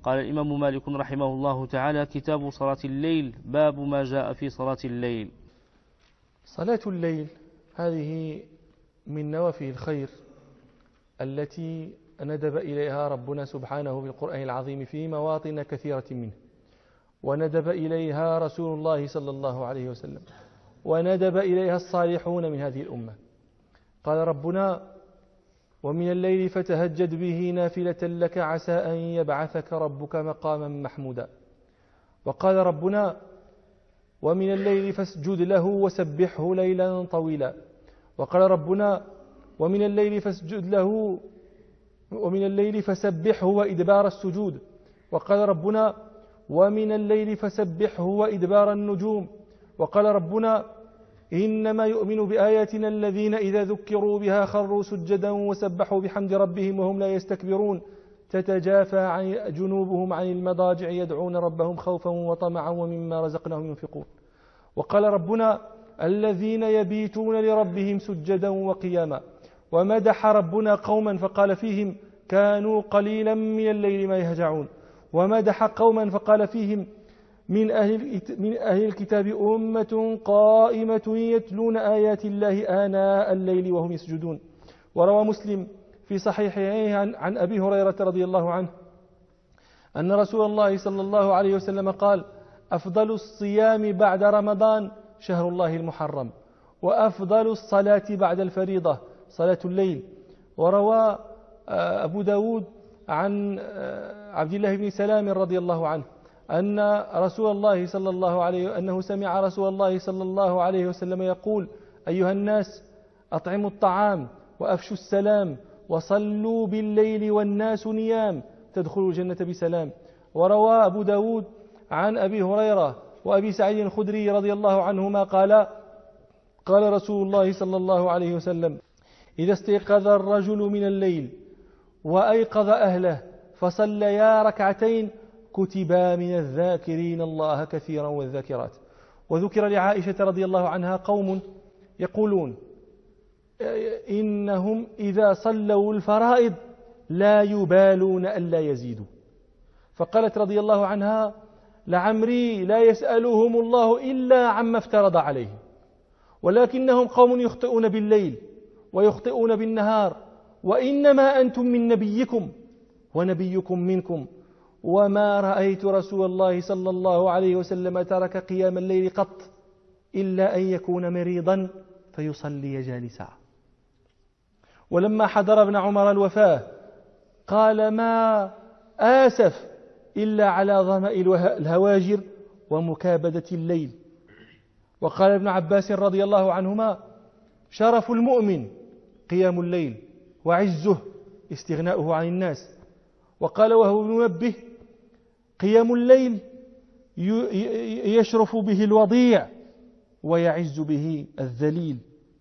قال الإمام مالك رحمه الله تعالى: كتاب صلاة الليل، باب ما جاء في صلاة الليل. صلاة الليل هذه من نوافل الخير التي ندب إليها ربنا سبحانه في القرآن العظيم في مواطن كثيرة منه، وندب إليها رسول الله صلى الله عليه وسلم، وندب إليها الصالحون من هذه الأمة. قال ربنا: ومن الليل فتهجد به نافلة لك عسى أن يبعثك ربك مقاما محمودا. وقال ربنا: ومن الليل فاسجد له وسبحه ليلا طويلا. وقال ربنا: ومن الليل فاسجد له ومن الليل فسبحه وإدبار السجود. وقال ربنا: ومن الليل فسبحه وإدبار النجوم. وقال ربنا: إنما يؤمن بآياتنا الذين إذا ذكروا بها خروا سجدا وسبحوا بحمد ربهم وهم لا يستكبرون تتجافى عن جنوبهم عن المضاجع يدعون ربهم خوفا وطمعا ومما رزقناهم ينفقون. وقال ربنا: الذين يبيتون لربهم سجدا وقياما. ومدح ربنا قوما فقال فيهم: كانوا قليلا من الليل ما يهجعون. ومدح قوما فقال فيهم: من أهل الكتاب أمة قائمة يتلون آيات الله آناء الليل وهم يسجدون. وروى مسلم في صحيحه عن أبي هريرة رضي الله عنه أن رسول الله صلى الله عليه وسلم قال: أفضل الصيام بعد رمضان شهر الله المحرم، وأفضل الصلاة بعد الفريضة صلاة الليل. وروى أبو داود عن عبد الله بن سلام رضي الله عنه أنه سمع رسول الله صلى الله عليه وسلم يقول: أيها الناس، أطعموا الطعام وأفشوا السلام وصلوا بالليل والناس نيام تدخلوا الجنة بسلام. وروى أبو داود عن أبي هريرة وأبي سعيد الخدري رضي الله عنهما قال رسول الله صلى الله عليه وسلم: إذا استيقظ الرجل من الليل وأيقظ أهله فصليا ركعتين كتبا من الذاكرين الله كثيرا والذاكرات. وذكر لعائشة رضي الله عنها قوم يقولون: إنهم إذا صلوا الفرائض لا يبالون ألا يزيدوا. فقالت رضي الله عنها: لعمري لا يسألهم الله إلا عما افترض عليهم، ولكنهم قوم يخطئون بالليل ويخطئون بالنهار، وإنما أنتم من نبيكم ونبيكم منكم، وما رأيت رسول الله صلى الله عليه وسلم ترك قيام الليل قط إلا أن يكون مريضا فيصلي جالسا. ولما حضر ابن عمر الوفاة قال: ما آسف إلا على ظمأ الهواجر ومكابدة الليل. وقال ابن عباس رضي الله عنهما: شرف المؤمن قيام الليل، وعزه استغناؤه عن الناس. وقال وهو منبه: قيام الليل يشرف به الوضيع ويعز به الذليل.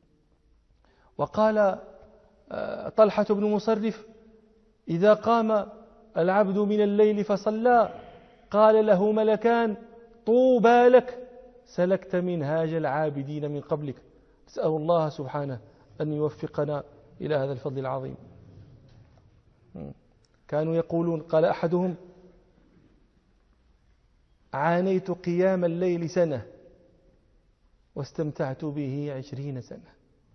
وقال طلحة بن مصرف: إذا قام العبد من الليل فصلى قال له ملكان: طوبى لك، سلكت منهاج العابدين من قبلك. نسأل الله سبحانه أن يوفقنا إلى هذا الفضل العظيم. كانوا يقولون، قال أحدهم: عانيت قيام الليل سنة واستمتعت به 20 سنة.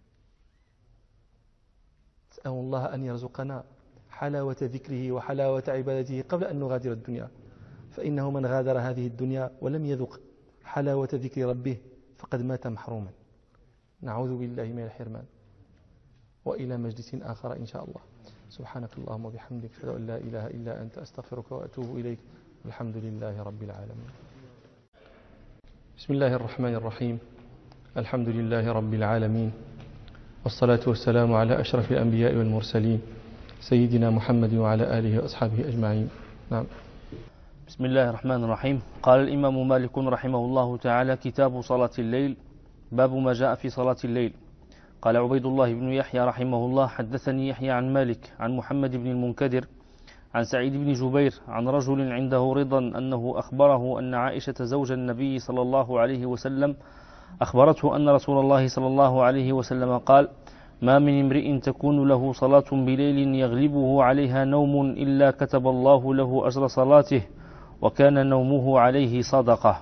نسأل الله أن يرزقنا حلاوة ذكره وحلاوة عبادته قبل أن نغادر الدنيا، فإنه من غادر هذه الدنيا ولم يذق حلاوة ذكر ربه فقد مات محروما. نعوذ بالله من الحرمان. وإلى مجلس آخر إن شاء الله. سبحانك اللهم وبحمدك، أشهد أن لا إله إلا أنت، أستغفرك وأتوب إليك. الحمد لله رب العالمين. بسم الله الرحمن الرحيم. الحمد لله رب العالمين، والصلاة والسلام على أشرف الأنبياء والمرسلين سيدنا محمد وعلى آله وأصحابه أجمعين. نعم. بسم الله الرحمن الرحيم. قال الإمام مالك رحمه الله تعالى: كتاب صلاة الليل، باب ما جاء في صلاة الليل. قال عبيد الله بن يحيى رحمه الله: حدثني يحيى عن مالك عن محمد بن المنكدر عن سعيد بن جبير عن رجل عنده رضا أنه أخبره أن عائشة زوج النبي صلى الله عليه وسلم أخبرته أن رسول الله صلى الله عليه وسلم قال: ما من امرئ تكون له صلاة بليل يغلبه عليها نوم إلا كتب الله له أجر صلاته وكان نومه عليه صدقة.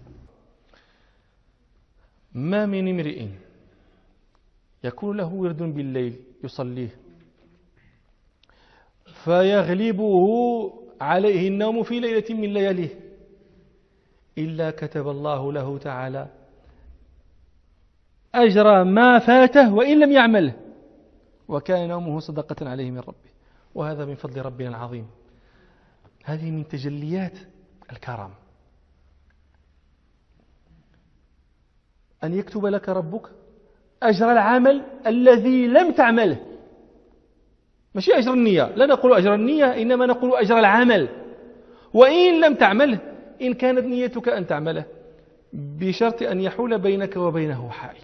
ما من امرئ يكون له ورد بالليل يصليه فيغلبه عليه النوم في ليلة من لياليه إلا كتب الله له تعالى أجر ما فاته وإن لم يعمله وكان نومه صدقة عليه من ربه. وهذا من فضل ربنا العظيم. هذه من تجليات الكرم، أن يكتب لك ربك أجر العمل الذي لم تعمله، ماشي أجر النية، لا نقول أجر النية إنما نقول أجر العمل وإن لم تعمله، إن كانت نيتك أن تعمله بشرط أن يحول بينك وبينه حائل.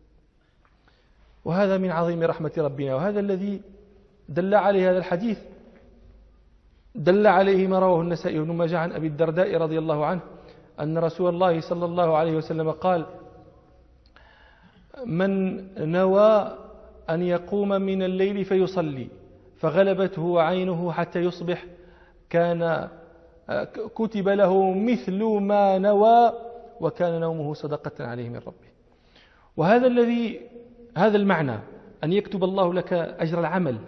وهذا من عظيم رحمة ربنا، وهذا الذي دل عليه هذا الحديث، دل عليه ما رواه النسائي بن ماجه عن أبي الدرداء رضي الله عنه أن رسول الله صلى الله عليه وسلم قال: من نوى أن يقوم من الليل فيصلي فغلبته عينه حتى يصبح كتب له مثل ما نوى وكان نومه صدقة عليه من ربه. هذا المعنى أن يكتب الله لك أجر العمل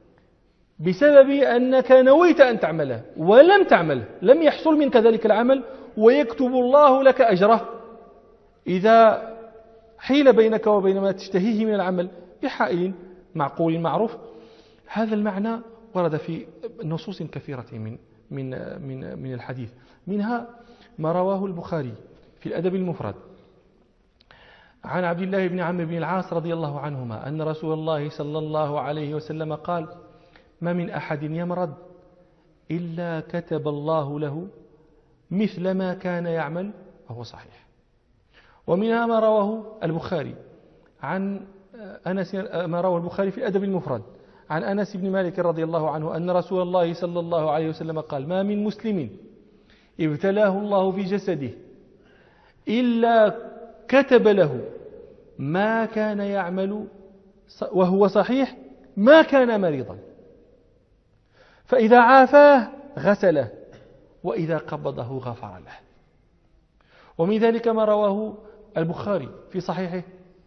بسبب أنك نويت أن تعمله ولم تعمله، لم يحصل منك ذلك العمل ويكتب الله لك أجره إذا حيل بينك وبين ما تشتهيه من العمل بحائل معقول معروف. هذا المعنى ورد في نصوص كثيرة من الحديث، منها ما رواه البخاري في الأدب المفرد عن عبد الله بن عمرو بن العاص رضي الله عنهما أن رسول الله صلى الله عليه وسلم قال: ما من أحد يمرض إلا كتب الله له مثل ما كان يعمل وهو صحيح. ومنها ما رواه البخاري عن أنس، ما رواه البخاري في الأدب المفرد عن أنس بن مالك رضي الله عنه أن رسول الله صلى الله عليه وسلم قال: ما من مسلم ابتلاه الله في جسده إلا كتب له ما كان يعمل وهو صحيح ما كان مريضا، فإذا عافاه غسله وإذا قبضه غفر له. ومن ذلك ما رواه البخاري في صحيحه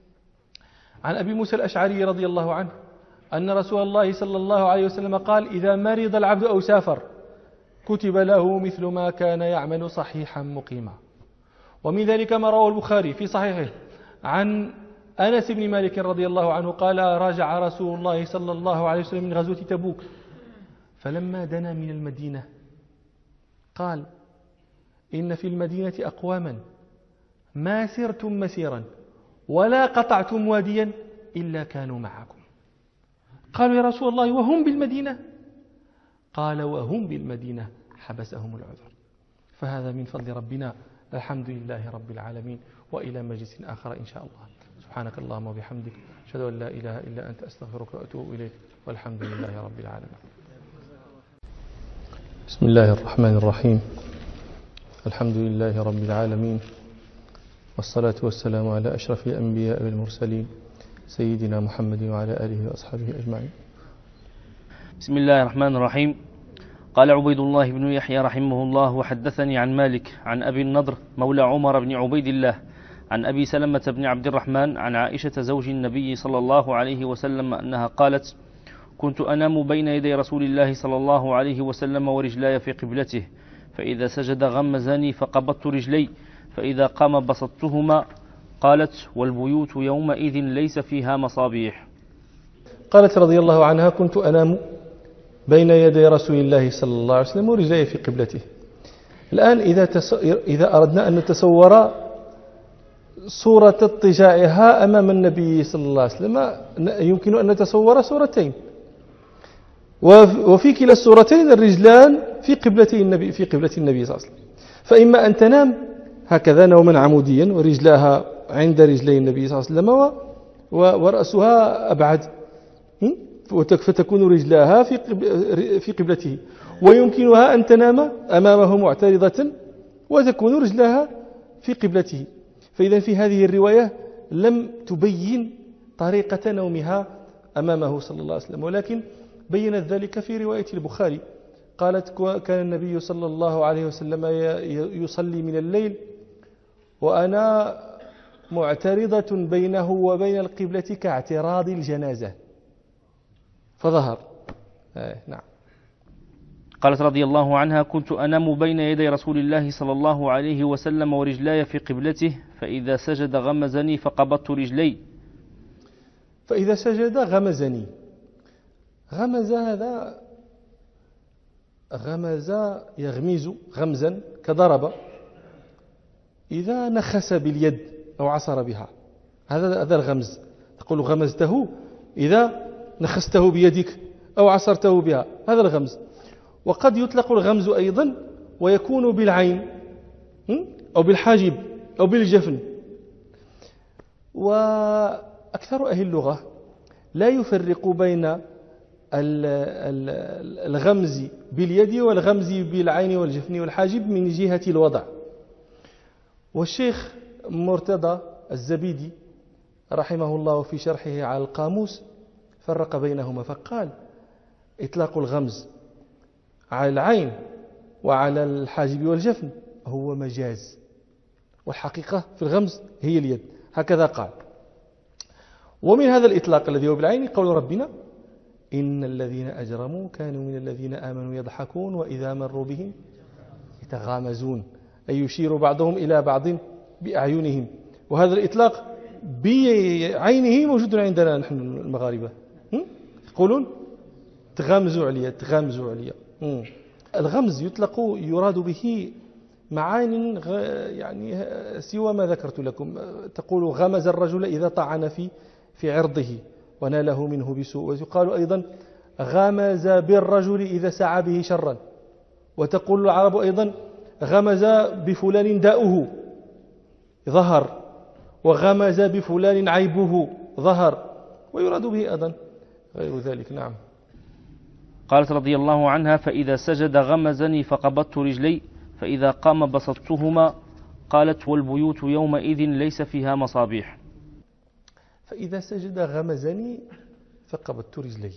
عن أبي موسى الأشعري رضي الله عنه أن رسول الله صلى الله عليه وسلم قال: إذا مرض العبد أو سافر كتب له مثل ما كان يعمل صحيحا مقيما. ومن ذلك ما رواه البخاري في صحيحه عن أنس بن مالك رضي الله عنه قال: راجع رسول الله صلى الله عليه وسلم من غزوة تبوك فلما دنا من المدينة قال: إن في المدينة أقواما ما سرتم مسيرا ولا قطعتم واديا إلا كانوا معكم. قالوا: يا رسول الله وهم بالمدينة؟ قال: وهم بالمدينة حبسهم العذر. فهذا من فضل ربنا، الحمد لله رب العالمين. وإلى مجلس آخر إن شاء الله. سبحانك اللهم وبحمدك، أشهد أن لا إله إلا أنت، أستغفرك وأتوب إليك، والحمد لله رب العالمين. بسم الله الرحمن الرحيم. الحمد لله رب العالمين، والصلاة والسلام على أشرف الأنبياء والمرسلين سيدنا محمد وعلى آله وأصحابه أجمعين. بسم الله الرحمن الرحيم. قال عبيد الله بن يحيى رحمه الله: وحدثني عن مالك عن أبي النضر مولى عمر بن عبيد الله عن أبي سلمة بن عبد الرحمن عن عائشة زوج النبي صلى الله عليه وسلم أنها قالت: كنت أنام بين يدي رسول الله صلى الله عليه وسلم ورجلاي في قبلته، فإذا سجد غمزني فقبضت رجلي، فإذا قام بسطتهما. قالت: والبيوت يومئذ ليس فيها مصابيح. قالت رضي الله عنها: كنت أنام بين يدي رسول الله صلى الله عليه وسلم ورجلي في قبلته. الآن إذا أردنا أن نتصور صورة اضطجاعها أمام النبي صلى الله عليه وسلم يمكن أن نتصور صورتين، وفي كلا الصورتين الرجلان في قبلة النبي صلى الله عليه وسلم. فإما أن تنام هكذا نوما عموديا ورجلاها عند رجلي النبي صلى الله عليه وسلم ورأسها أبعد، فتكون رجلاها في قبلته، ويمكنها أن تنام أمامه معترضة وتكون رجلاها في قبلته. فإذا في هذه الرواية لم تبين طريقة نومها أمامه صلى الله عليه وسلم، ولكن بينت ذلك في رواية البخاري. قالت: كان النبي صلى الله عليه وسلم يصلي من الليل وأنا معترضة بينه وبين القبلة كاعتراض الجنازة فظهر. نعم. قالت رضي الله عنها: كنت أنام بين يدي رسول الله صلى الله عليه وسلم ورجلاي في قبلته، فإذا سجد غمزني فقبضت رجلي. فإذا سجد غمزني، غمز هذا غمز يغمز غمزا كضرب، إذا نخس باليد أو عصر بها، هذا الغمز. تقول غمزته إذا نخسته بيدك أو عصرته بها، هذا الغمز. وقد يطلق الغمز أيضا ويكون بالعين أو بالحاجب أو بالجفن. وأكثر أهل اللغة لا يفرق بين الغمز باليد والغمز بالعين والجفن والحاجب من جهة الوضع. والشيخ مرتضى الزبيدي رحمه الله في شرحه على القاموس فرق بينهما، فقال: إطلاق الغمز على العين وعلى الحاجب والجفن هو مجاز، والحقيقة في الغمز هي اليد، هكذا قال. ومن هذا الإطلاق الذي هو بالعين قول ربنا: إن الذين أجرموا كانوا من الذين آمنوا يضحكون وإذا مروا بهم يتغامزون، أي يشير بعضهم إلى بعض بأعينهم. وهذا الإطلاق بعينه موجود عندنا نحن المغاربة، يقولون تغامزوا عليا تغامزوا عليا. الغمز يطلق يراد به معان يعني سوى ما ذكرت لكم. تقول غمز الرجل إذا طعن في عرضه وناله منه بسوء، ويقال أيضا غمز بالرجل إذا سعى به شرا، وتقول العرب أيضا غمز بفلان داؤه ظهر، وغمز بفلان عيبه ظهر، ويراد به أيضا غير ذلك. نعم. قالت رضي الله عنها: فإذا سجد غمزني فقبضت رجلي، فإذا قام بسطتهما. قالت: والبيوت يومئذ ليس فيها مصابيح. فإذا سجد غمزني فقبضت رجلي،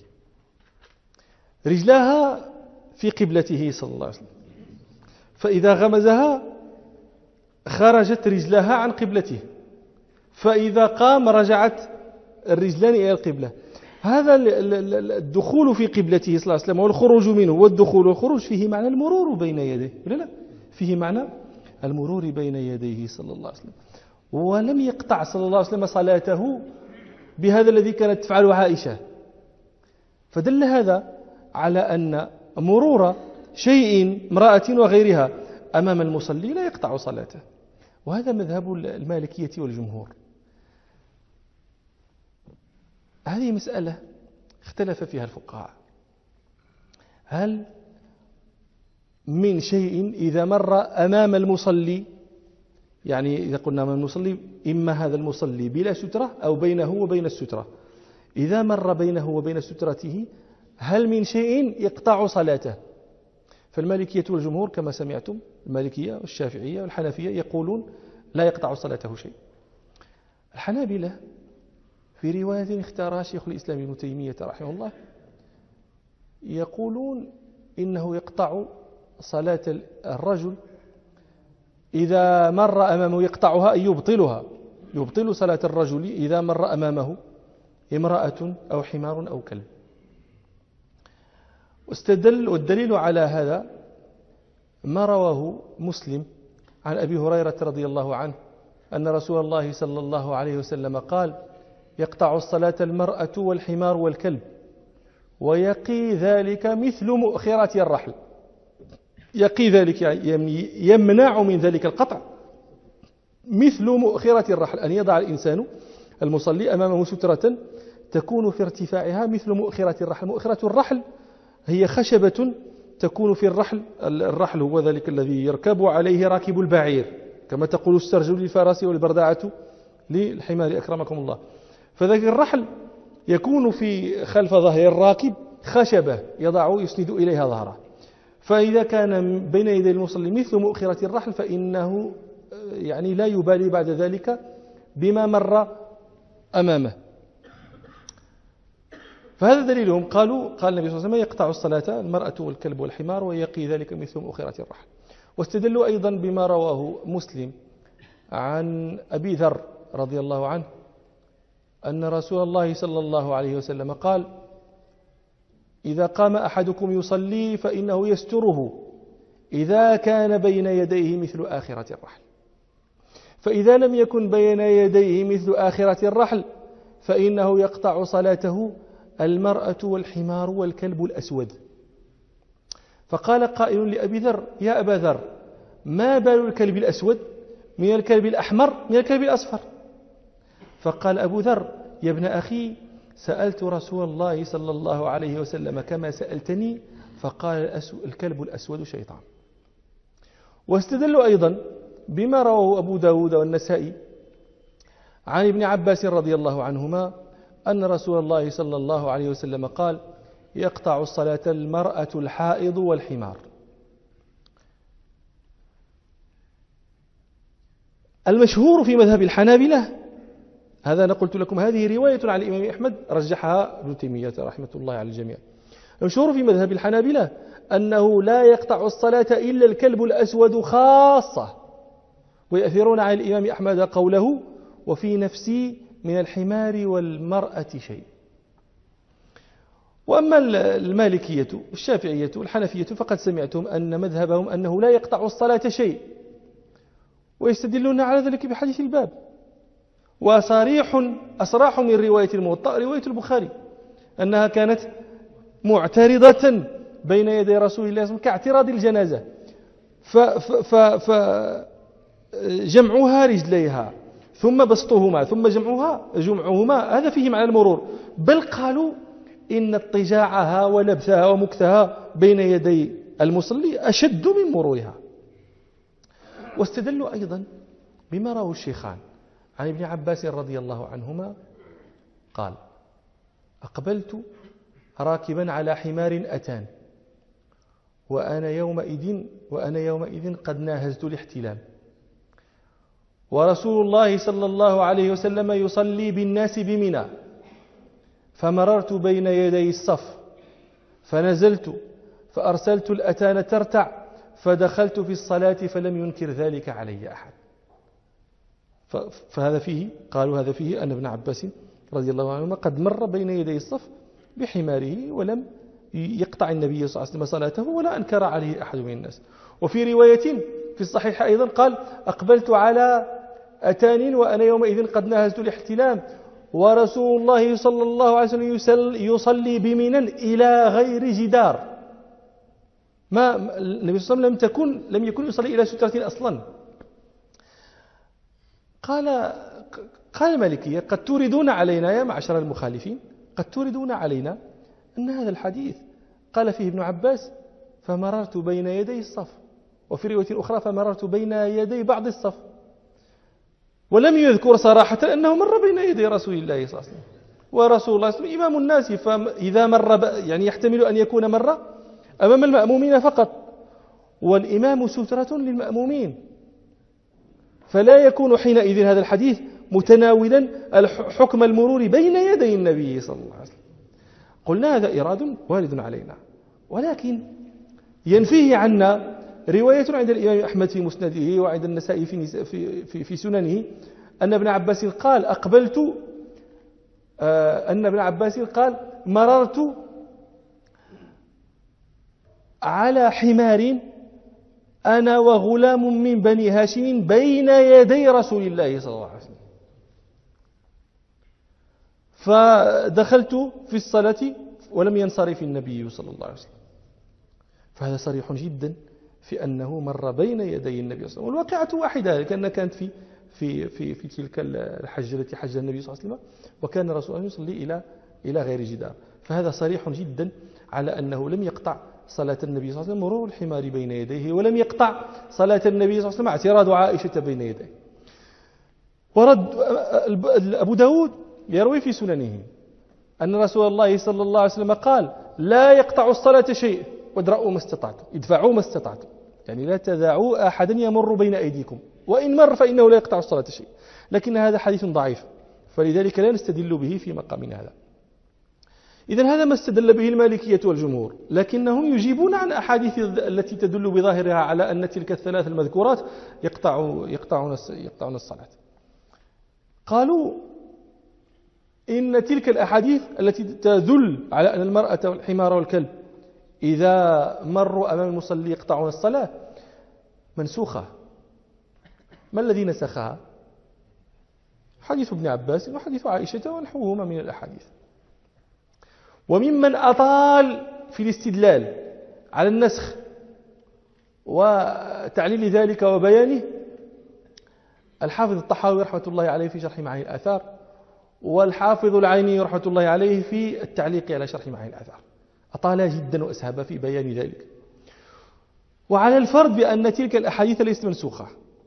رجلاها في قبلته صلى الله عليه وسلم، فإذا غمزها خرجت رجلاها عن قبلته، فإذا قام رجعت الرجلان إلى القبلة. هذا الدخول في قبلته صلى الله عليه وسلم والخروج منه، والدخول والخروج فيه معنى المرور بين يديه، ولا لا؟ فيه معنى المرور بين يديه صلى الله عليه وسلم. ولم يقطع صلى الله عليه وسلم صلاته بهذا الذي كانت تفعله عائشة، فدل هذا على أن مرور شيء امرأة وغيرها أمام المصلي لا يقطع صلاته، وهذا مذهب المالكية والجمهور. هذه مسألة اختلف فيها الفقهاء، هل من شيء إذا مر أمام المصلي، يعني إذا قلنا أمام المصلي إما هذا المصلي بلا سترة أو بينه وبين السترة، إذا مر بينه وبين سترته هل من شيء يقطع صلاته؟ فالمالكية والجمهور كما سمعتم، المالكية والشافعية والحنفية يقولون لا يقطع صلاته شيء. الحنابلة في رواية اختارها شيخ الإسلام ابن تيمية رحمه الله يقولون إنه يقطع صلاة الرجل إذا مر أمامه، يقطعها أي يبطلها، يبطل صلاة الرجل إذا مر أمامه امرأة أو حمار أو كلب. والدليل على هذا ما رواه مسلم عن أبي هريرة رضي الله عنه أن رسول الله صلى الله عليه وسلم قال: يقطع الصلاة المرأة والحمار والكلب، ويقي ذلك مثل مؤخرة الرحل. يقي ذلك يعني يمنع من ذلك القطع مثل مؤخرة الرحل، أن يضع الإنسان المصلي أمامه سترة تكون في ارتفاعها مثل مؤخرة الرحل. مؤخرة الرحل هي خشبة تكون في الرحل، الرحل هو ذلك الذي يركب عليه راكب البعير، كما تقول السرج للفرس والبردعة للحمار أكرمكم الله. فذلك الرحل يكون في خلف ظهر الراكب خشبة يسند إليها ظهره، فإذا كان بين يدي المصلي مثل مؤخرة الرحل فإنه يعني لا يبالي بعد ذلك بما مر أمامه. فهذا دليلهم. قال النبي صلى الله عليه وسلم يقطع الصلاة المرأة والكلب والحمار ويقي ذلك مثلهم أخرة الرحل. واستدلوا أيضا بما رواه مسلم عن أبي ذر رضي الله عنه أن رسول الله صلى الله عليه وسلم قال: إذا قام أحدكم يصلي فإنه يستره إذا كان بين يديه مثل آخرة الرحل، فإذا لم يكن بين يديه مثل آخرة الرحل فإنه يقطع صلاته المرأة والحمار والكلب الأسود. فقال قائل لأبي ذر: يا أبا ذر، ما بال الكلب الأسود من الكلب الأحمر من الكلب الأصفر؟ فقال أبو ذر: يا ابن أخي، سألت رسول الله صلى الله عليه وسلم كما سألتني، فقال الكلب الأسود شيطان. واستدلوا أيضا بما رواه أبو داود والنسائي عن ابن عباس رضي الله عنهما أن رسول الله صلى الله عليه وسلم قال: يقطع الصلاة المرأة الحائض والحمار. المشهور في مذهب الحنابلة، هذا أنا قلت لكم هذه رواية عن الإمام أحمد رجحها ابن تيمية رحمة الله على الجميع. المشهور في مذهب الحنابلة أنه لا يقطع الصلاة إلا الكلب الأسود خاصة، ويأثرون عن الإمام أحمد قوله: وفي نفسي من الحمار والمرأة شيء. وأما المالكية والشافعية والحنفية فقد سمعتم أن مذهبهم أنه لا يقطع الصلاة شيء، ويستدلون على ذلك بحديث الباب. أصراح من رواية الموطأ رواية البخاري أنها كانت معترضة بين يدي رسول الله صلى الله عليه وسلم كاعتراض الجنازة، فجمعها رجليها ثم بسطهما ثم جمعهما، هذا فيه معنى المرور. بل قالوا إن اضطجاعها ولبثها ومكثها بين يدي المصلي أشد من مرورها. واستدلوا أيضا بما رواه الشيخان عن ابن عباس رضي الله عنهما قال: أقبلت راكبا على حمار أتان وأنا يومئذ قد ناهزت الاحتلام، ورسول الله صلى الله عليه وسلم يصلي بالناس بمنى، فمررت بين يدي الصف فنزلت فأرسلت الأتان ترتع فدخلت في الصلاة فلم ينكر ذلك علي أحد. فهذا فيه، قالوا هذا فيه أن ابن عباس رضي الله عنهما قد مر بين يدي الصف بحماره ولم يقطع النبي صلى الله عليه وسلم صلاته ولا أنكر عليه أحد من الناس. وفي رواية في الصحيح أيضا قال: أقبلت على أتان وأنا يومئذ قد ناهزت الاحتلام، ورسول الله صلى الله عليه وسلم يصلي بمنى إلى غير جدار. ما النبي صلى الله عليه وسلم لم يكن يصلي إلى سترة أصلا. قال المالكية: قد توردون علينا يا معشر المخالفين، قد توردون علينا أن هذا الحديث قال فيه ابن عباس فمررت بين يدي الصف، وفي رواية أخرى فمررت بين يدي بعض الصف، ولم يذكر صراحة أنه مر بين يدي رسول الله صلى الله عليه وسلم. ورسول الله صلى الله عليه وسلم إمام الناس، فإذا مر يعني يحتمل أن يكون مر أمام المأمومين فقط، والإمام سترة للمأمومين، فلا يكون حينئذ هذا الحديث متناولا حكم المرور بين يدي النبي صلى الله عليه وسلم. قلنا هذا إراد وارد علينا، ولكن ينفيه عنا رواية عند الإمام أحمد في مسنده وعند النسائي في سننه أن ابن عباس قال: أن ابن عباس قال: مررت على حمار أنا وغلام من بني هاشم بين يدي رسول الله صلى الله عليه وسلم، فدخلت في الصلاة ولم ينصرف النبي صلى الله عليه وسلم. فهذا صريح جدا في أنه مر بين يدي النبي صلى الله عليه وسلم. والواقعة واحدة، لأنها كانت في تلك الحجة التي حج النبي صلى الله عليه وسلم، وكان رسول الله يصلي إلى غير جدار. فهذا صريح جدا على أنه لم يقطع صلاة النبي صلى الله عليه وسلم مرور الحمار بين يديه، ولم يقطع صلاة النبي صلى الله عليه وسلم اعتراض عائشة بين يديه. ورد أبو داود يروي في سننه أن رسول الله صلى الله عليه وسلم قال: لا يقطع الصلاة شيء وادرأوا ما استطعتم، ادفعوا ما استطعتم، يعني لا تدعوا أحدا يمر بين أيديكم، وإن مر فإنه لا يقطع الصلاة شيء. لكن هذا حديث ضعيف، فلذلك لا نستدل به في مقامنا هذا. إذن هذا ما استدل به المالكية والجمهور، لكنهم يجيبون عن أحاديث التي تدل بظاهرها على أن تلك الثلاث المذكورات يقطعون الصلاة. قالوا إن تلك الأحاديث التي تدل على أن المرأة والحمار والكلب إذا مروا أمام المصلي يقطعون الصلاة منسوخة. ما الذي نسخها؟ حديث ابن عباس وحديث عائشة ونحوهما من الأحاديث. وممن أطال في الاستدلال على النسخ وتعليل ذلك وبيانه الحافظ الطحاوي رحمة الله عليه في شرح معاني الآثار، والحافظ العيني رحمة الله عليه في التعليق على شرح معاني الآثار، أطال جدا وأسهب في بيان ذلك. وعلى الفرض بأن تلك الأحاديث ليست منسوخة،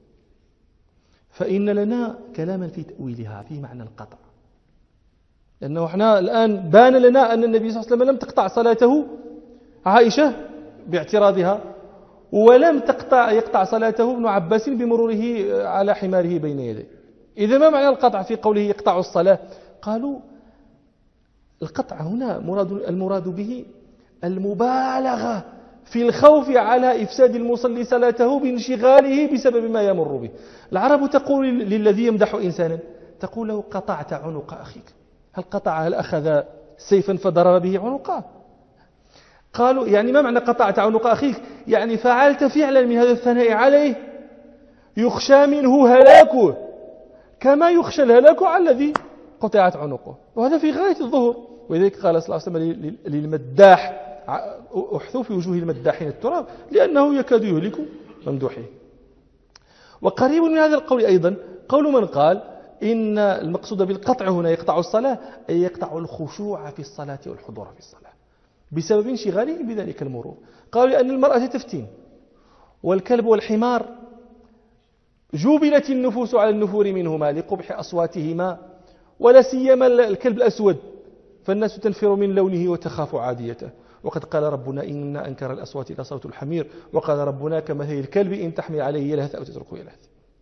فإن لنا كلاما في تأويلها في معنى القطع، لأنه احنا الآن بان لنا أن النبي صلى الله عليه وسلم لم تقطع صلاته عائشة باعتراضها، ولم يقطع صلاته ابن عباس بمروره على حماره بين يديه. إذا ما معنى القطع في قوله يقطع الصلاة؟ قالوا القطع هنا المراد به المبالغة في الخوف على إفساد المصلي صلاته بانشغاله بسبب ما يمر به. العرب تقول للذي يمدح إنسانا تقول له قطعت عنق أخيك. هل قطع؟ هل أخذ سيفا فضرب به عنقه؟ قالوا يعني ما معنى قطعت عنق أخيك؟ يعني فعلت فعلا من هذا الثناء عليه يخشى منه هلاكه كما يخشى الهلاك على الذي قطعت عنقه، وهذا في غاية الظهور. ولذلك قال صلى الله عليه وسلم للمداح احثوا في وجوه المداحين التراب لأنه يكاد يهلك ممدوحه. وقريب من هذا القول أيضا قول من قال إن المقصود بالقطع هنا يقطع الصلاة أي يقطع الخشوع في الصلاة والحضور في الصلاة بسبب انشغاله بذلك المرور. قالوا لأن المرأة تفتن والكلب والحمار جبلت النفوس على النفور منهما لقبح أصواتهما، ولا سيما الكلب الأسود فالناس تنفر من لونه وتخاف عاديته. وقد قال ربنا إن أنكر الأصوات لصوت الحمير، وقال ربنا كمثل الكلب إن تحمل عليه يلهث أو تتركه يلهث.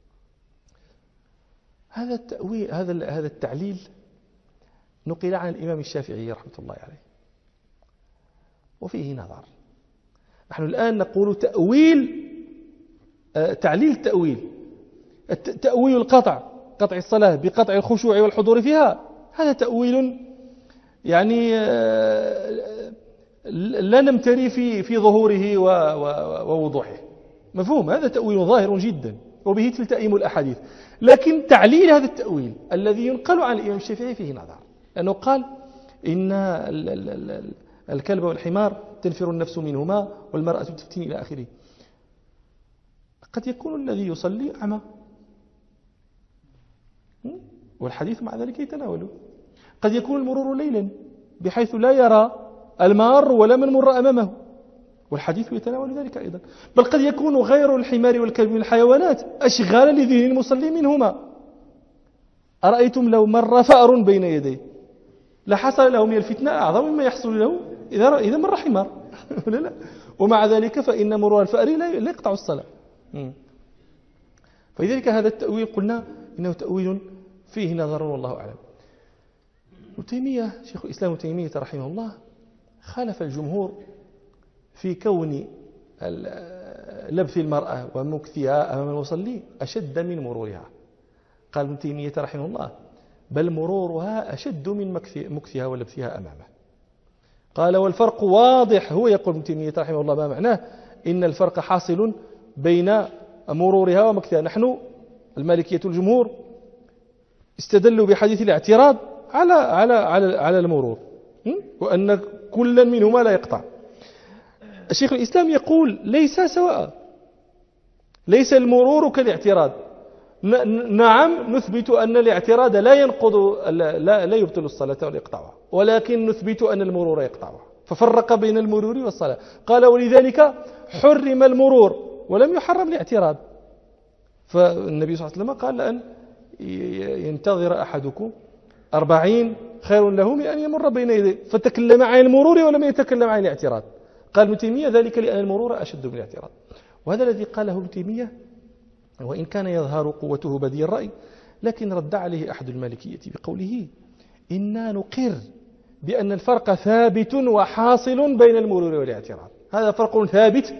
هذا التأويل هذا التعليل نقل عن الإمام الشافعي رحمة الله عليه، وفيه نظر. نحن الآن نقول تعليل تأويل القطع، قطع الصلاة بقطع الخشوع والحضور فيها، هذا تأويل يعني لا نمتري في ظهوره ووضوحه، مفهوم؟ هذا تأويل ظاهر جدا وبه تلتئم الأحاديث. لكن تعليل هذا التأويل الذي ينقل عن الإمام الشافعي فيه نظر، لأنه قال إن الكلب والحمار تنفر النفس منهما والمرأة تفتن إلى آخره. قد يكون الذي يصلي أعمى والحديث مع ذلك يتناوله. قد يكون المرور ليلا بحيث لا يرى المار ولا من مر أمامه والحديث يتناول ذلك أيضا. بل قد يكون غير الحمار والكلب من الحيوانات أشغال لذهن المصلي منهما. أرأيتم لو مر فأر بين يديه لحصل له من الفتنة أعظم مما يحصل له إذا مر حمار لا. ومع ذلك فإن مرور الفأر لا يقطع الصلاة. فلذلك هذا التأويل قلنا إنه تأويل فيه نظر والله أعلم. شيخ الإسلام ابن تيمية رحمه الله خالف الجمهور في كون لبث المرأة ومكثها أمام المصلي أشد من مرورها. قال ابن تيمية رحمه الله بل مرورها أشد من مكثها ولبثها أمامه. قال والفرق واضح. هو يقول ابن تيمية رحمه الله ما معناه إن الفرق حاصل بين مرورها ومكثها. نحن المالكية الجمهور استدلوا بحديث الاعتراض على المرور وأن كلا منهما لا يقطع. الشيخ الإسلام يقول ليس سواء، ليس المرور كالاعتراض. نعم نثبت أن الاعتراض لا يبطل الصلاة ولا يقطعها، ولكن نثبت أن المرور يقطعها. ففرق بين المرور والصلاة. قال ولذلك حرم المرور ولم يحرم الاعتراض. فالنبي صلى الله عليه وسلم قال أن ينتظر أحدكم 40 خير له من أن يمر بين يديه، فتكلم عن المرور ولم يتكلم عن الاعتراض. قال ابن تيمية ذلك لأن المرور أشد من الاعتراض. وهذا الذي قاله ابن تيمية وإن كان يظهر قوته بديع الرأي، لكن رد عليه أحد المالكية بقوله إنا نقر بأن الفرق ثابت وحاصل بين المرور والاعتراض. هذا فرق ثابت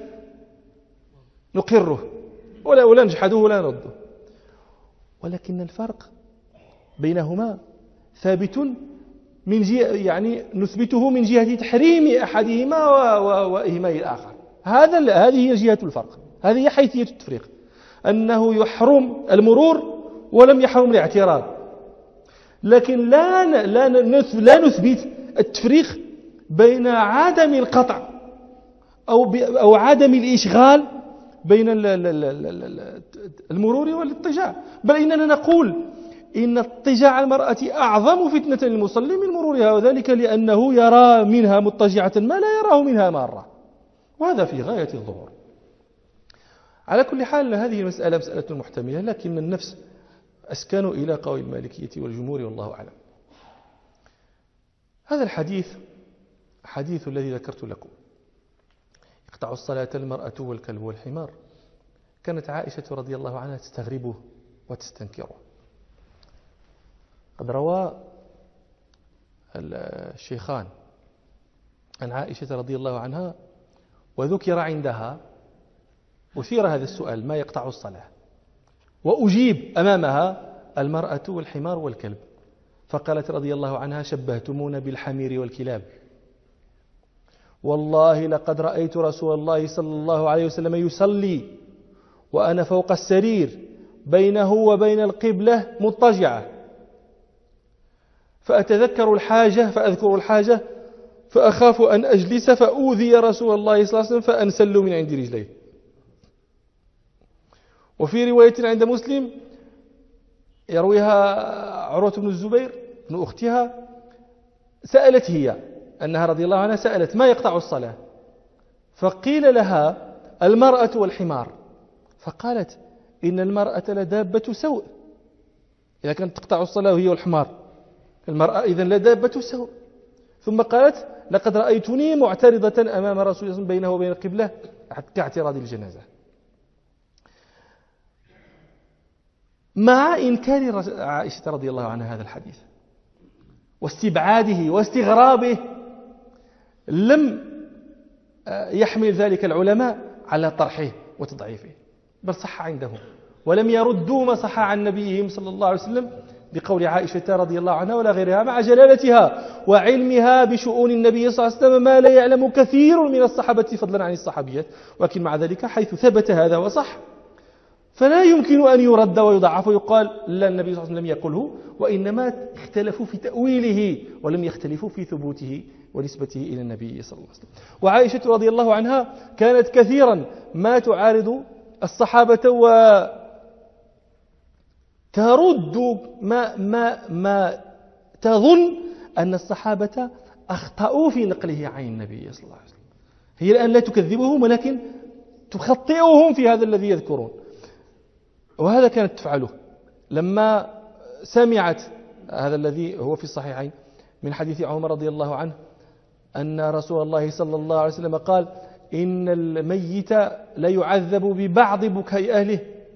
نقره ولا نجحده ولا نرده، ولكن الفرق بينهما ثابت من جهة، يعني نثبته من جهة تحريم أحدهما وإهمال الآخر. هذه هي جهة الفرق، هذه هي حيثية التفريق، أنه يحرم المرور ولم يحرم الاعتراض. لكن لا نثبت التفريق بين عدم القطع أو عدم الإشغال بين المرور والاضطجاع، بل إننا نقول إن اضطجاع المرأة أعظم فتنة للمصلي من مرورها، وذلك لأنه يرى منها مضطجعة ما لا يراه منها مارة، وهذا في غاية الظهور. على كل حال هذه المسألة مسألة محتملة، لكن النفس أسكن إلى قول المالكية والجمهور والله أعلم. هذا الحديث الذي ذكرت لكم يقطع الصلاة المرأة والكلب والحمار، كانت عائشة رضي الله عنها تستغربه وتستنكره. قد روى الشيخان عن عائشة رضي الله عنها وذكر عندها أثير هذا السؤال ما يقطع الصلاة، وأجيب أمامها المرأة والحمار والكلب، فقالت رضي الله عنها: شبهتمونا بالحمير والكلاب، والله لقد رأيت رسول الله صلى الله عليه وسلم يصلي وأنا فوق السرير بينه وبين القبلة مضطجعة، فأذكر الحاجة فأخاف أن أجلس فأوذي رسول الله صلى الله عليه وسلم فأنسل من عند رجليه. وفي رواية عند مسلم يرويها عروة بن الزبير بن أختها، سألت هي أنها رضي الله عنها سألت: ما يقطع الصلاة؟ فقيل لها: المرأة والحمار. فقالت: إن المرأة لدابة سوء، إذا كانت تقطع الصلاة وهي والحمار، المرأة إذن لدابة سوء. ثم قالت: لقد رأيتني معترضة أمام رسول الله بينه وبين القبلة كاعتراض الجنازة. مع إنكار عائشة رضي الله عنها هذا الحديث واستبعاده واستغرابه، لم يحمل ذلك العلماء على طرحه وتضعيفه، بل صح عندهم، ولم يردوا ما صح عن نبيهم صلى الله عليه وسلم بقول عائشة رضي الله عنها ولا غيرها، مع جلالتها وعلمها بشؤون النبي صلى الله عليه وسلم ما لا يعلم كثير من الصحابة فضلا عن الصحابيات. ولكن مع ذلك حيث ثبت هذا وصح فلا يمكن أن يرد ويضعف ويقال لا النبي صلى الله عليه وسلم لم يقله، وإنما اختلفوا في تأويله ولم يختلفوا في ثبوته ونسبته إلى النبي صلى الله عليه وسلم. وعائشة رضي الله عنها كانت كثيرا ما تعارض الصحابة وترد ما تظن أن الصحابة أخطأوا في نقله عن النبي صلى الله عليه وسلم، هي الآن لا تكذبهم ولكن تخطئهم في هذا الذي يذكرون. وهذا كانت تفعله لما سمعت هذا الذي هو في الصحيحين من حديث عمر رضي الله عنه أن رسول الله صلى الله عليه وسلم قال: إن الميت لا يعذب ببعض بكاء أهله.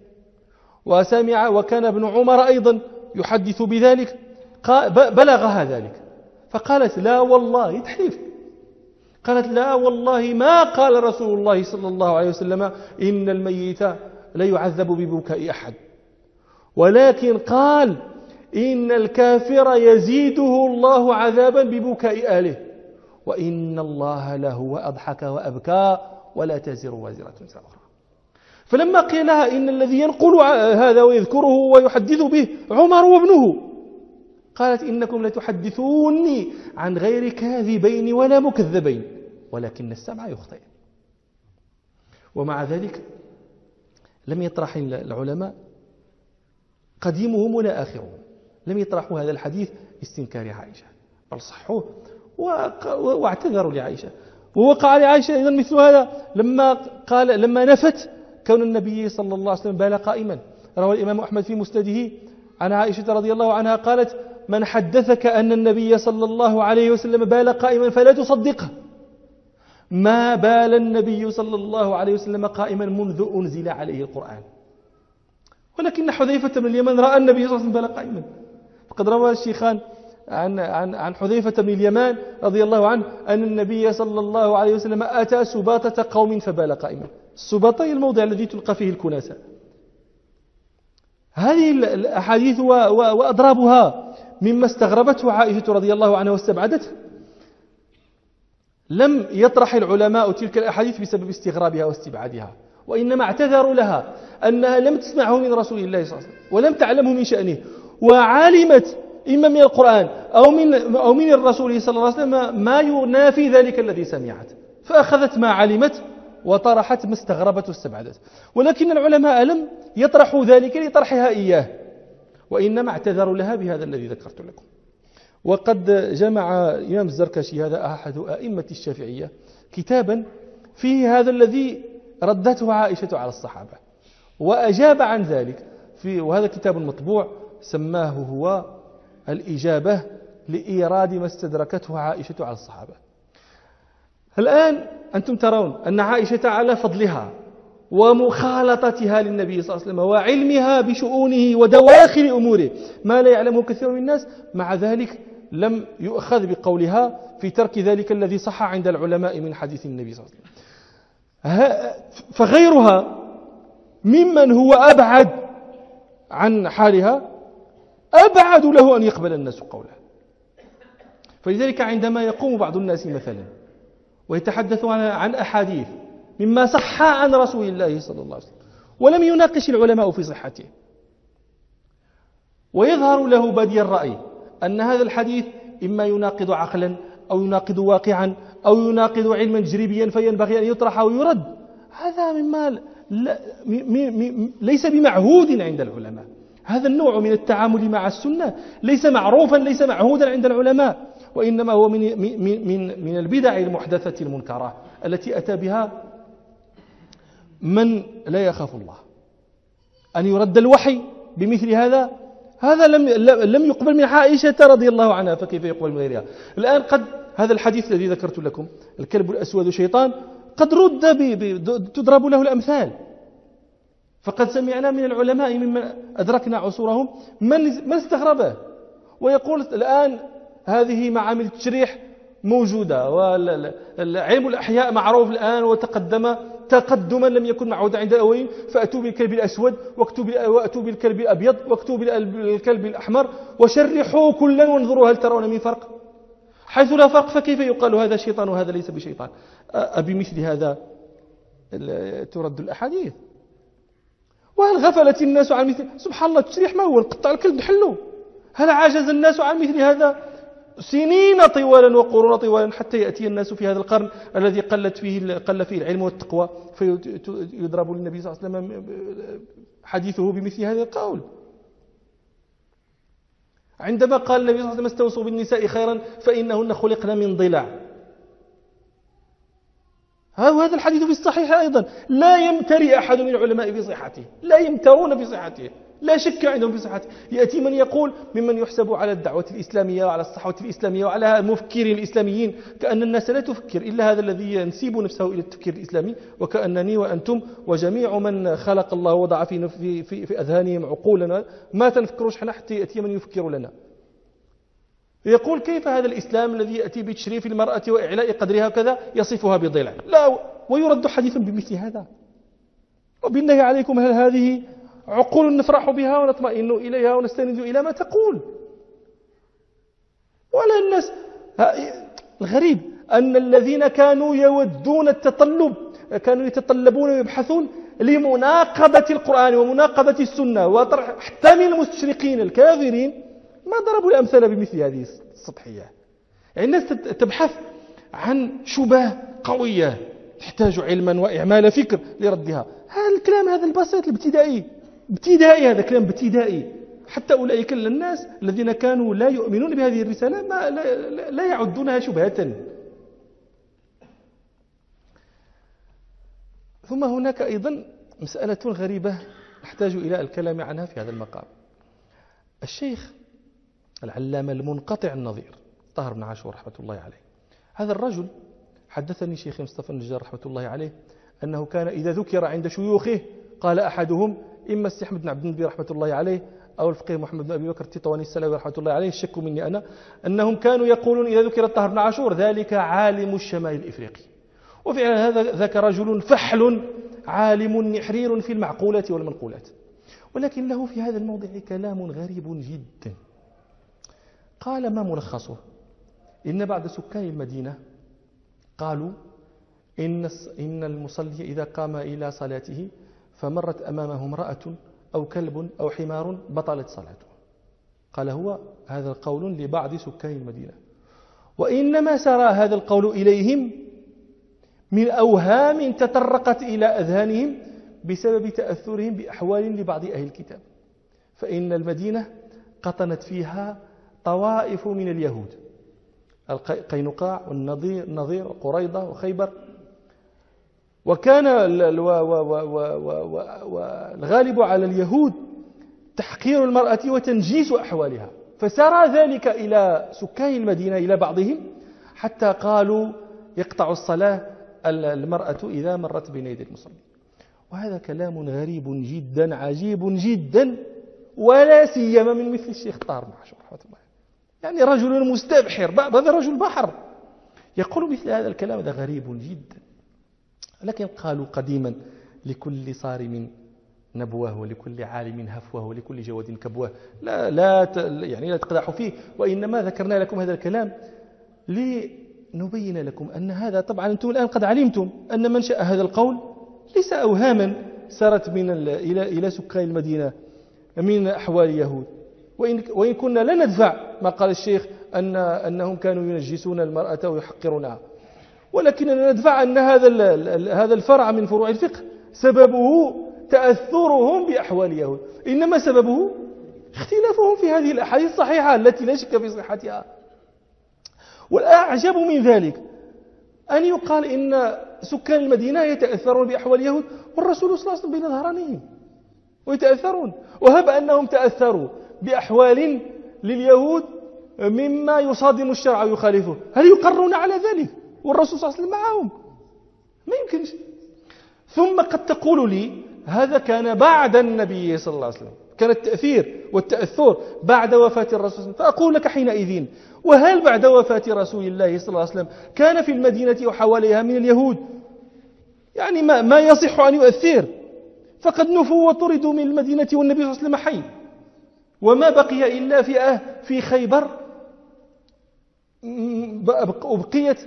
وكان ابن عمر أيضا يحدث بذلك، بلغها ذلك، فقالت: لا والله، تحليف، قالت: لا والله ما قال رسول الله صلى الله عليه وسلم إن الميت لا يعذب ببكاء أحد، ولكن قال: إن الكافر يزيده الله عذابا ببكاء أهله، وإن الله لهو أضحك وأبكى ولا تزر وازرة وزر أخرى. فلما قيل لها إن الذي ينقل هذا ويذكره ويحدث به عمر وابنه، قالت: إنكم لتحدثوني عن غير كاذبين ولا مكذبين، ولكن السمع يخطئ. ومع ذلك لم يطرح العلماء قديمهم ولا آخرهم لم يطرحوا هذا الحديث استنكار عائشة، بل صحوه واعتذروا لعائشة. ووقع لعائشة أيضا مثل هذا لما نفت كون النبي صلى الله عليه وسلم بال قائما. روى الإمام أحمد في مسنده عن عائشة رضي الله عنها قالت: من حدثك أن النبي صلى الله عليه وسلم بال قائما فلا تصدقه، ما بال النبي صلى الله عليه وسلم قائما منذ أنزل عليه القرآن. ولكن حذيفة بن اليمن رأى النبي صلى الله عليه وسلم بال قائما. فقد روى الشيخان عن حذيفة بن اليمان رضي الله عنه أن النبي صلى الله عليه وسلم أتى سباطة قوم فبال قائما. السباطة هي الموضع الذي تلقى فيه الكناسة. هذه الأحاديث وأضرابها مما استغربته عائشة رضي الله عنها واستبعدته. لم يطرح العلماء تلك الأحاديث بسبب استغرابها واستبعادها، وإنما اعتذروا لها أنها لم تسمعه من رسول الله صلى الله عليه وسلم ولم تعلمه من شأنه، وعلمت إما من القرآن أو من الرسول صلى الله عليه وسلم ما ينافي ذلك الذي سمعت، فأخذت ما علمت وطرحت ما استغربت واستبعدت. ولكن العلماء لم يطرحوا ذلك لطرحها إياه، وإنما اعتذروا لها بهذا الذي ذكرت لكم. وقد جمع إمام الزركشي هذا أحد أئمة الشافعية كتابا فيه هذا الذي ردته عائشة على الصحابة، وأجاب عن ذلك وهذا كتاب مطبوع سماه هو الإجابة لإيراد ما استدركته عائشة على الصحابة. الآن أنتم ترون أن عائشة على فضلها ومخالطتها للنبي صلى الله عليه وسلم وعلمها بشؤونه ودواخل أموره ما لا يعلمه كثير من الناس، مع ذلك لم يؤخذ بقولها في ترك ذلك الذي صح عند العلماء من حديث النبي صلى الله عليه وسلم. فغيرها ممن هو أبعد عن حالها أبعد له أن يقبل الناس قوله. فلذلك عندما يقوم بعض الناس مثلا ويتحدث عن أحاديث مما صح عن رسول الله صلى الله عليه وسلم ولم يناقش العلماء في صحته، ويظهر له بادي الرأي أن هذا الحديث إما يناقض عقلا أو يناقض واقعا أو يناقض علما تجريبيا فينبغي أن يطرح ويرد، هذا مما ليس بمعهود عند العلماء. هذا النوع من التعامل مع السنة ليس معروفا، ليس معهودا عند العلماء، وإنما هو من البدع المحدثة المنكرة التي أتى بها من لا يخاف الله. أن يرد الوحي بمثل هذا لم يقبل من عائشة رضي الله عنها، فكيف يقبل من غيرها؟ الآن قد هذا الحديث الذي ذكرت لكم الكلب الأسود شيطان قد رد تضرب له الأمثال، فقد سمعنا من العلماء ممن أدركنا عصورهم من استغربه ويقول الآن هذه معامل التشريح موجودة وعلم الأحياء معروف الآن وتقدم تقدما لم يكن معهودا عند الأولين، فأتوا بالكلب الأسود وأتوا بالكلب الأبيض وأتوا بالكلب الأحمر وشرحوا كلا وانظروا هل ترون من فرق. حيث لا فرق فكيف يقال هذا شيطان وهذا ليس بشيطان؟ أبمثل هذا ترد الأحاديث؟ وهل غفلت الناس عن مثل سبحان الله التشريح ما هو نقطع الكلب نحله؟ هل عجز الناس عن مثل هذا سنين طوالا وقرون طوالا حتى يأتي الناس في هذا القرن الذي قل فيه العلم والتقوى فيضرب للنبي صلى الله عليه وسلم حديثه بمثل هذا القول؟ عندما قال النبي صلى الله عليه وسلم استوصوا بالنساء خيرا فإنهن خلقن من ضلع، هذا الحديث في الصحيح أيضا لا يمتري أحد من العلماء في صحته، لا يمترون في صحته، لا شك عندهم في صحته. يأتي من يقول ممن يحسب على الدعوة الإسلامية وعلى الصحوة الإسلامية وعلى المفكرين الإسلاميين كأن الناس لا تفكر إلا هذا الذي ينسب نفسه إلى التفكير الإسلامي، وكأنني وأنتم وجميع من خلق الله وضع في أذهانهم عقولنا ما تنفكروش حنا حتى يأتي من يفكر لنا. يقول كيف هذا الإسلام الذي يأتي بتشريف المرأة وإعلاء قدرها وكذا يصفها بضلع؟ لا، ويرد حديث بمثل هذا. وبالله عليكم هل هذه عقول نفرح بها ونطمئن إليها ونستند إلى ما تقول؟ ولا الناس الغريب أن الذين كانوا يودون التطلب كانوا يتطلبون ويبحثون لمناقضة القرآن ومناقضة السنة وطرح حتى من المستشرقين الكافرين ما ضربوا الأمثال بمثل هذه السطحية. يعني الناس تبحث عن شبهة قوية تحتاج علما وإعمال فكر لردها. هذا الكلام هذا البسيط ابتدائي، هذا كلام ابتدائي. حتى أولئك الناس الذين كانوا لا يؤمنون بهذه الرسالة لا يعدونها شبهة. ثم هناك أيضا مسألة غريبة نحتاج إلى الكلام عنها في هذا المقام. الشيخ العلامة المنقطع النظير طاهر بن عاشور رحمة الله عليه، هذا الرجل حدثني شيخ مصطفى النجار رحمة الله عليه أنه كان إذا ذكر عند شيوخه قال أحدهم إما السي أحمد بن عبد النبي رحمة الله عليه أو الفقيه محمد بن أبي بكر التطواني السلفي رحمة الله عليه، الشك مني أنا، أنهم كانوا يقولون إذا ذكر الطاهر بن عاشور ذلك عالم الشمال الإفريقي. وفعلا هذا ذاك رجل فحل عالم نحرير في المعقولات والمنقولات، ولكن له في هذا الموضع كلام غريب جدا. قال: ما ملخصه؟ إن بعض سكان المدينة قالوا إن المصلي إذا قام إلى صلاته فمرت أمامه امرأة أو كلب أو حمار بطلت صلاته. قال: هو هذا القول لبعض سكان المدينة، وإنما سرى هذا القول إليهم من أوهام تطرقت إلى أذهانهم بسبب تأثرهم بأحوال لبعض أهل الكتاب، فإن المدينة قطنت فيها طوائف من اليهود، القينقاع والنضير وقريضة وخيبر، وكان الغالب على اليهود تحقير المرأة وتنجيس أحوالها، فسرى ذلك إلى سكان المدينة إلى بعضهم حتى قالوا يقطع الصلاة المرأة إذا مرت بين يدي المصلي. وهذا كلام غريب جدا عجيب جدا، ولا سيما من مثل الشيخ طاهر بن عاشور رحمه الله، يعني رجل مستبحر، هذا رجل بحر يقول مثل هذا الكلام، هذا غريب جدا. لكن قالوا قديما: لكل صارم نبوه ولكل عالم هفوه ولكل جواد كبوه. لا تقدحوا فيه، وإنما ذكرنا لكم هذا الكلام لنبين لكم أن هذا، طبعا أنتم الآن قد علمتم أن منشأ هذا القول ليس أوهاما سرت إلى سكان المدينة من أحوال اليهود، وإن كنا لا ندفع ما قال الشيخ أنهم كانوا ينجسون المرأة ويحقرونها، ولكننا ندفع أن هذا الفرع من فروع الفقه سببه تأثرهم بأحوال اليهود، إنما سببه اختلافهم في هذه الأحاديث الصحيحة التي لا شك في صحتها. والأعجب من ذلك أن يقال إن سكان المدينة يتأثرون بأحوال اليهود والرسول صلى الله عليه وسلم بين ظهرانيهم ويتأثرون، وهب أنهم تأثروا بأحوال لليهود مما يصادم الشرع ويخالفه، هل يقرون على ذلك والرسول صلى الله عليه وسلم معهم؟ ما يمكنش. ثم قد تقول لي هذا كان بعد النبي صلى الله عليه وسلم، كان التأثير والتأثر بعد وفاة الرسول صلى الله عليه وسلم، فأقول لك حينئذ: وهل بعد وفاة رسول الله صلى الله عليه وسلم كان في المدينة وحواليها من اليهود يعني ما يصح أن يؤثر؟ فقد نفوا وطردوا من المدينة والنبي صلى الله عليه وسلم حي، وما بقي إلا في خيبر وبقيت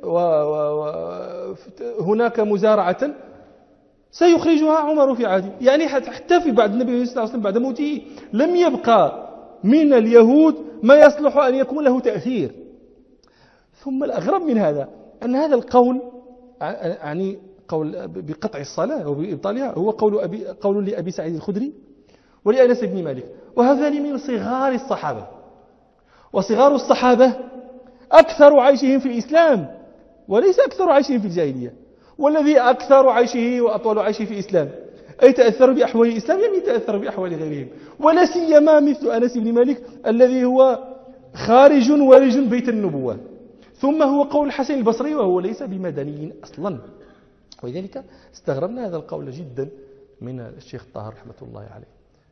هناك مزارعة سيخرجها عمر في عهده، يعني حتى في بعد النبي صلى الله عليه وسلم بعد موته لم يبقى من اليهود ما يصلح أن يكون له تأثير. ثم الأغرب من هذا أن هذا القول، يعني قول بقطع الصلاة وبإبطالها، هو قول لأبي سعيد الخدري ولأنس بن مالك، وهذان من صغار الصحابة، وصغار الصحابة أكثر عيشهم في الإسلام وليس أكثر عيشهم في الجاهلية، والذي أكثر عيشه وأطول عيشه في الإسلام أي تأثر بأحوال الإسلام لم يتأثر بأحوال غيرهم، ولا سيما مثل أنس بن مالك الذي هو خارج ولج بيت النبوة. ثم هو قول الحسن البصري وهو ليس بمدني أصلا، ولذلك استغربنا هذا القول جدا من الشيخ طاهر رحمة الله عليه.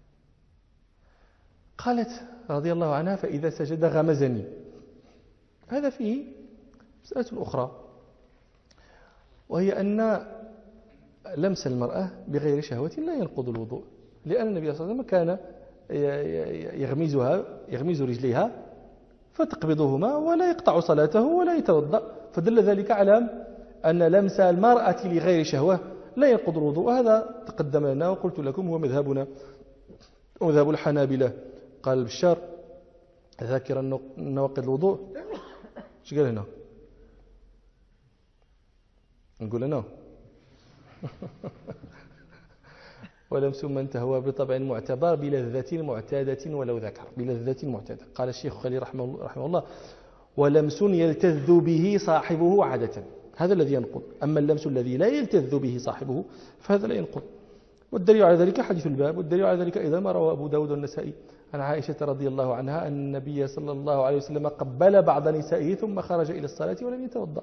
قالت رضي الله عنها: فإذا سجد غمزني. هذا فيه مسألة أخرى، وهي أن لمس المرأة بغير شهوة لا ينقض الوضوء، لأن النبي صلى الله عليه وسلم كان يغمز رجليها فتقبضهما ولا يقطع صلاته ولا يتوضأ، فدل ذلك على أن لمس المرأة لغير شهوة لا ينقض الوضوء. وهذا تقدم لنا وقلت لكم هو مذهبنا ومذهب الحنابلة. قال البشار ذاكرا نواقض الوضوء، ايش قال هنا؟ نقول أنا ولمس من تهوى بطبع معتبر بلذة معتادة ولو ذكر، بلذة معتادة. قال الشيخ خليل رحمه الله: ولمس يلتذ به صاحبه عادة، هذا الذي ينقض، أما اللمس الذي لا يلتذ به صاحبه فهذا لا ينقض. والدليل على ذلك حديث الباب، والدليل على ذلك أيضا ما روى أبو داود والنسائي عن عائشة رضي الله عنها أن النبي صلى الله عليه وسلم قبل بعض نسائه ثم خرج إلى الصلاة ولم يتوضأ.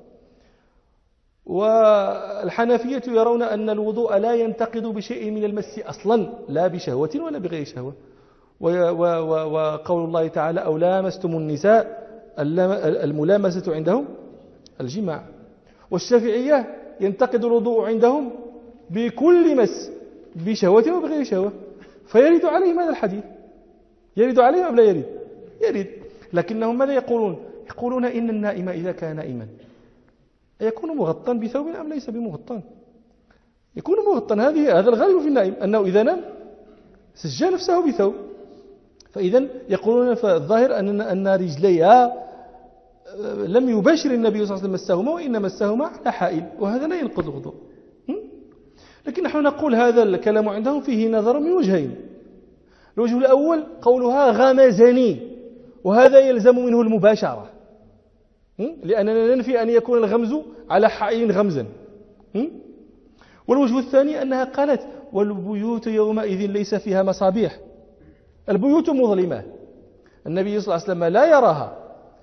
والحنفية يرون أن الوضوء لا ينتقد بشيء من المس أصلا، لا بشهوة ولا بغير شهوة. وقول الله تعالى أو لامستم النساء، الملامسة عندهم الجماع. والشافعية ينتقد الوضوء عندهم بكل مس، بشهوة وبغير شهوة، فيرد عليهم هذا الحديث. يرد عليهم أم لا يرد؟ يرد. لكنهم ماذا يقولون؟ يقولون إن النائم إذا كان نائما يكون مغطى بثوب أم ليس بمغطى؟ يكون مغطى. هذا الغالب في النائم، أنه إذا نام سجى نفسه بثوب. فإذا يقولون فالظاهر أن رجليها لم يباشر النبي صلى الله عليه وسلم مسهما، وإن مسهما على حائل، وهذا لا ينقض الوضوء. لكن نحن نقول هذا الكلام عندهم فيه نظر من وجهين. الوجه الأول قولها غمزني، وهذا يلزم منه المباشرة، لأننا ننفي أن يكون الغمز على حائل غمزا. والوجه الثاني أنها قالت والبيوت يومئذ ليس فيها مصابيح. البيوت مظلمة، النبي صلى الله عليه وسلم لا يراها،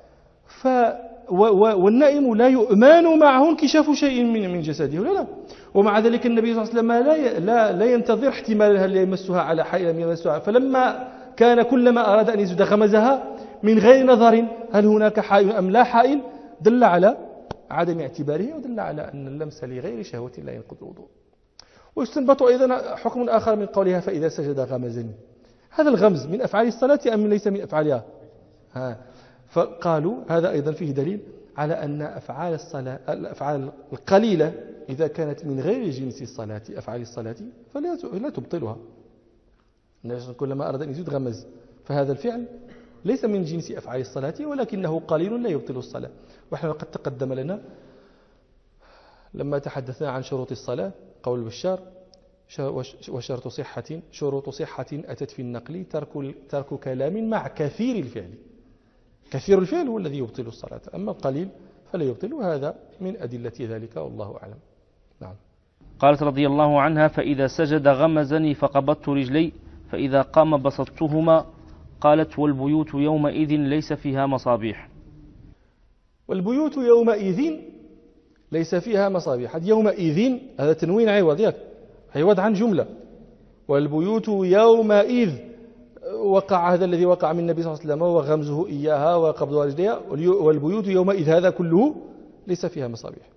والنائم لا يؤمن معه انكشاف شيء من جسده، لا. ومع ذلك النبي صلى الله عليه وسلم لا ينتظر احتمال هل يمسها على حائل أم يمسها، فلما كان كلما أراد أن يسجد غمزها من غير نظر هل هناك حائل أم لا حائل، دل على عدم اعتباره، ودل على أن اللمس لغير شهوة لا ينقض الوضوء. ويستنبط أيضا حكم آخر من قولها فإذا سجد غمزني. هذا الغمز من أفعال الصلاة أم ليس من أفعالها؟ فقالوا هذا أيضا فيه دليل على أن أفعال الصلاة، الأفعال القليلة إذا كانت من غير جنس الصلاة أفعال الصلاة فلا تبطلها. كلما أراد أن يزيد غمز، فهذا الفعل ليس من جنس أفعال الصلاة ولكنه قليل لا يبطل الصلاة. ونحن قد تقدم لنا لما تحدثنا عن شروط الصلاة قول البشار وشرط صحة، شروط صحة أتت في النقل ترك كلام مع كثير الفعل. كثير الفعل هو الذي يبطل الصلاة، أما القليل فلا يبطل، وهذا من أدلة ذلك والله أعلم. نعم. قالت رضي الله عنها فإذا سجد غمزني فقبضت رجلي فإذا قام بسطتهما. قالت والبيوت يومئذ ليس فيها مصابيح. والبيوت يومئذ ليس فيها مصابيح. يومئذ هذا تنوين عوض عن جملة. والبيوت يومئذ وقع هذا الذي وقع من النبي صلى الله عليه وسلم وغمزه إياها وقبضها رجليها. والبيوت يومئذ هذا كله ليس فيها مصابيح.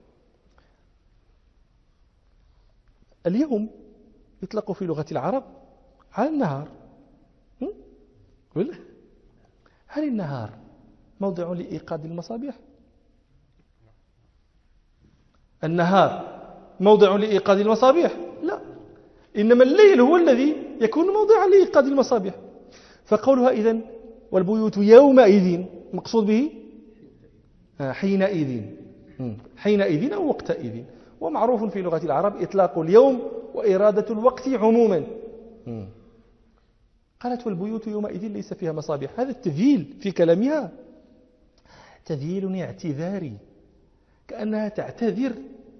اليوم يطلق في لغة العرب على النهار. هل النهار موضع لإيقاد المصابيح؟ النهار موضع لإيقاد المصابيح؟ لا، إنما الليل هو الذي يكون موضعا لإيقاد المصابيح. فقولها إذن والبيوت يومئذ مقصود به حينئذ أو وقتئذ. ومعروف في لغة العرب إطلاق اليوم وإرادة الوقت عموما. قالت والبيوت يومئذ ليس فيها مصابيح. هذا التذييل في كلامها تذييل اعتذاري، كأنها تعتذر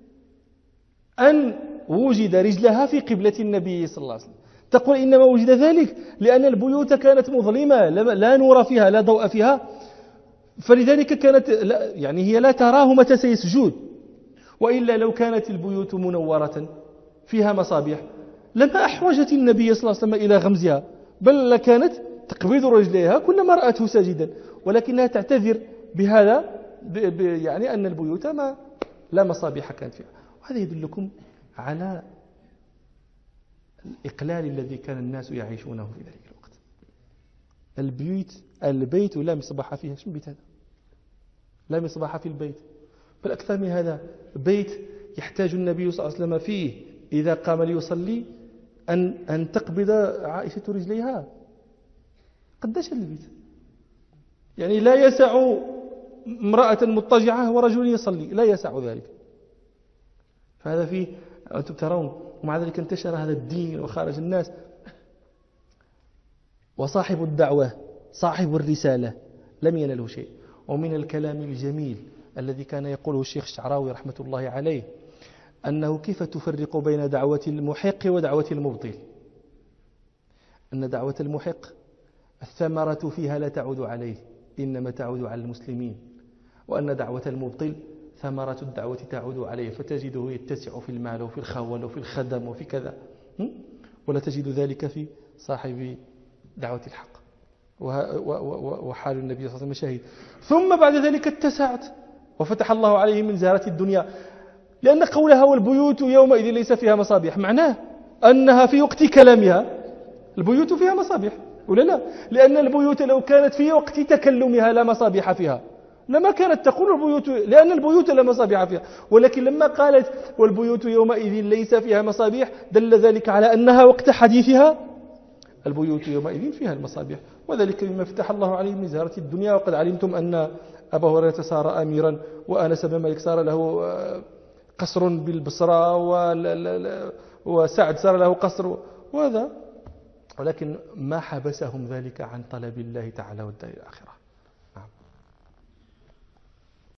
أن وجد رجلها في قبلة النبي صلى الله عليه وسلم. تقول إنما وجد ذلك لأن البيوت كانت مظلمة لا نور فيها لا ضوء فيها، فلذلك كانت يعني هي لا تراه متى سيسجد. وإلا لو كانت البيوت منورة فيها مصابيح لما أحوجت النبي صلى الله عليه وسلم إلى غمزها، بل لكانت تقبض رجليها كلما رأته ساجدا، ولكنها تعتذر بهذا يعني أن البيوت لا مصابيح كانت فيها. وهذا يدلكم على الإقلال الذي كان الناس يعيشونه في ذلك الوقت. البيت لا مصباح فيها. شو بيت هذا؟ لا مصباح في البيت، بل أكثر من هذا، بيت يحتاج النبي صلى الله عليه وسلم فيه إذا قام ليصلي أن تقبض عائشة رجليها. قداش البيت؟ يعني لا يسع امرأة مضطجعة ورجل يصلي، لا يسع ذلك. فهذا فيه أنتم ترون. ومع ذلك انتشر هذا الدين وخرج الناس. وصاحب الدعوة صاحب الرسالة لم ينله شيء. ومن الكلام الجميل الذي كان يقوله الشيخ الشعراوي رحمة الله عليه أنه كيف تفرق بين دعوة المحق ودعوة المبطل. أن دعوة المحق الثمرة فيها لا تعود عليه، إنما تعود على المسلمين. وأن دعوة المبطل ثمرة الدعوة تعود عليه، فتجده يتسع في المال وفي الخول وفي الخدم وفي كذا، ولا تجد ذلك في صاحب دعوة الحق، وحال النبي صلى الله عليه وسلم شهيد. ثم بعد ذلك اتسعت وفتح الله عليه من زهرة الدنيا، لأن قولها والبيوت يومئذ ليس فيها مصابيح معناه أنها في وقت كلامها البيوت فيها مصابيح ولا لا؟ لأن البيوت لو كانت في وقت تكلمها لا مصابيح فيها لما كانت تقول البيوت، لأن البيوت لا مصابيح فيها، ولكن لما قالت والبيوت يومئذ ليس فيها مصابيح دل ذلك على أنها وقت حديثها البيوت يومئذ فيها المصابيح، وذلك مما فتح الله عليه من زهرة الدنيا. وقد علمتم أن أبا هريرة صار أميرا، وأنس بن مالك صار له قصر بالبصرة، وسعد صار له قصر، وهذا ولكن ما حبسهم ذلك عن طلب الله تعالى والدار الآخرة.